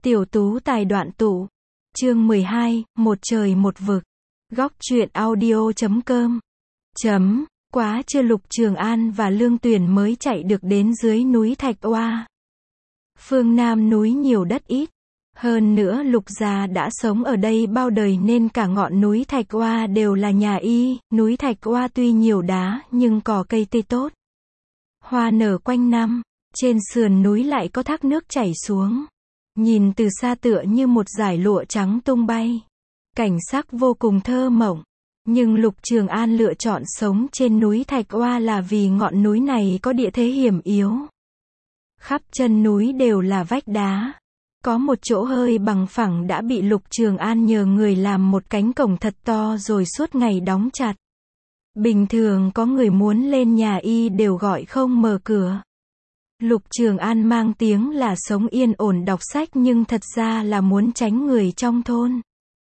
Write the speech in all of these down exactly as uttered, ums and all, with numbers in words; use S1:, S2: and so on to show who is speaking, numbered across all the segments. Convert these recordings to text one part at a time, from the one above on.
S1: Tiểu tú tài đoạn tụ. Chương mười hai, một trời một vực. Góc truyện audio chấm com. Chấm, quá chưa Lục Trường An và Lương Tuyển mới chạy được đến dưới núi Thạch Oa. Phương Nam núi nhiều đất ít. Hơn nữa Lục gia đã sống ở đây bao đời nên cả ngọn núi Thạch Oa đều là nhà y. Núi Thạch Oa tuy nhiều đá nhưng cỏ cây tươi tốt. Hoa nở quanh năm. Trên sườn núi lại có thác nước chảy xuống. Nhìn từ xa tựa như một dải lụa trắng tung bay. Cảnh sắc vô cùng thơ mộng. Nhưng Lục Trường An lựa chọn sống trên núi Thạch Oa là vì ngọn núi này có địa thế hiểm yếu. Khắp chân núi đều là vách đá. Có một chỗ hơi bằng phẳng đã bị Lục Trường An nhờ người làm một cánh cổng thật to rồi suốt ngày đóng chặt. Bình thường có người muốn lên nhà y đều gọi không mở cửa. Lục Trường An mang tiếng là sống yên ổn đọc sách nhưng thật ra là muốn tránh người trong thôn.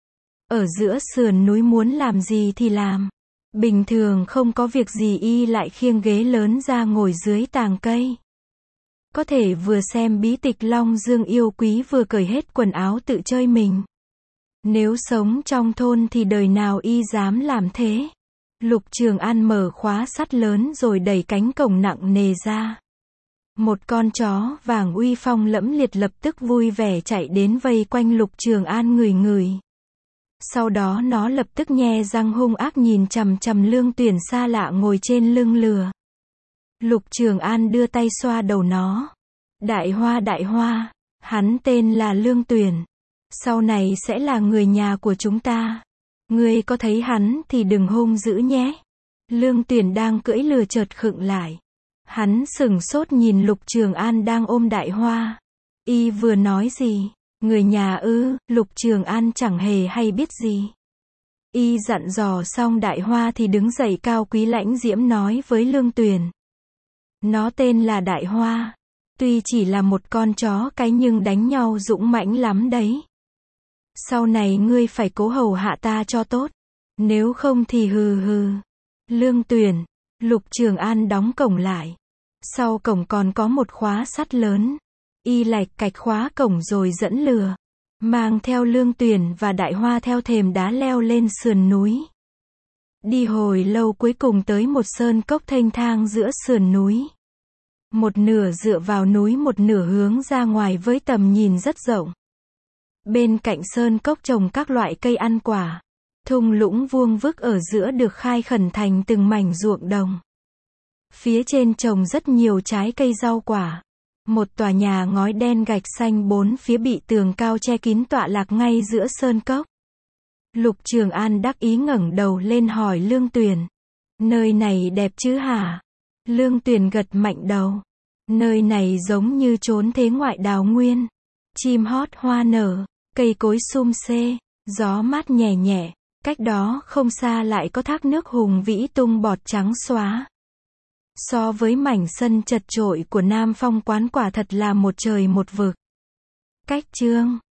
S1: Ở giữa sườn núi muốn làm gì thì làm. Bình thường không có việc gì y lại khiêng ghế lớn ra ngồi dưới tàng cây. Có thể vừa xem bí tịch Long Dương yêu quý vừa cởi hết quần áo tự chơi mình. Nếu sống trong thôn thì đời nào y dám làm thế. Lục Trường An mở khóa sắt lớn rồi đẩy cánh cổng nặng nề ra. Một con chó vàng uy phong lẫm liệt lập tức vui vẻ chạy đến vây quanh Lục Trường An ngửi ngửi. Sau đó nó lập tức nhe răng hung ác nhìn chằm chằm Lương Tuyển xa lạ ngồi trên lưng lừa. Lục Trường An đưa tay xoa đầu nó. Đại Hoa đại Hoa, hắn tên là Lương Tuyển. Sau này sẽ là người nhà của chúng ta. Ngươi có thấy hắn thì đừng hung dữ nhé. Lương Tuyển đang cưỡi lừa chợt khựng lại. Hắn sửng sốt nhìn Lục Trường An đang ôm Đại Hoa. Y vừa nói gì? Người nhà ư? Lục Trường An chẳng hề hay biết gì. Y dặn dò xong Đại Hoa thì đứng dậy cao quý lãnh diễm nói với Lương Tuyển. Nó tên là Đại Hoa. Tuy chỉ là một con chó cái nhưng đánh nhau dũng mãnh lắm đấy. Sau này ngươi phải cố hầu hạ ta cho tốt. Nếu không thì hừ hừ. Lương Tuyển. Lục Trường An đóng cổng lại. Sau cổng còn có một khóa sắt lớn. Y lạch cạch khóa cổng rồi dẫn lừa. Mang theo Lương Tuyển và Đại Hoa theo thềm đá leo lên sườn núi. Đi hồi lâu cuối cùng tới một sơn cốc thênh thang giữa sườn núi. Một nửa dựa vào núi một nửa hướng ra ngoài với tầm nhìn rất rộng. Bên cạnh sơn cốc trồng các loại cây ăn quả. Thung lũng vuông vức ở giữa được khai khẩn thành từng mảnh ruộng đồng. Phía trên trồng rất nhiều trái cây rau quả. Một tòa nhà ngói đen gạch xanh bốn phía bị tường cao che kín tọa lạc ngay giữa sơn cốc. Lục Trường An đắc ý ngẩng đầu lên hỏi Lương Tuyển. Nơi này đẹp chứ hả? Lương Tuyển gật mạnh đầu. Nơi này giống như chốn thế ngoại đào nguyên. Chim hót hoa nở, cây cối sum xê, gió mát nhẹ nhẹ. Cách đó không xa lại có thác nước hùng vĩ tung bọt trắng xóa. So với mảnh sân chật chội của Nam Phong quán quả thật là một trời một vực. Cách chương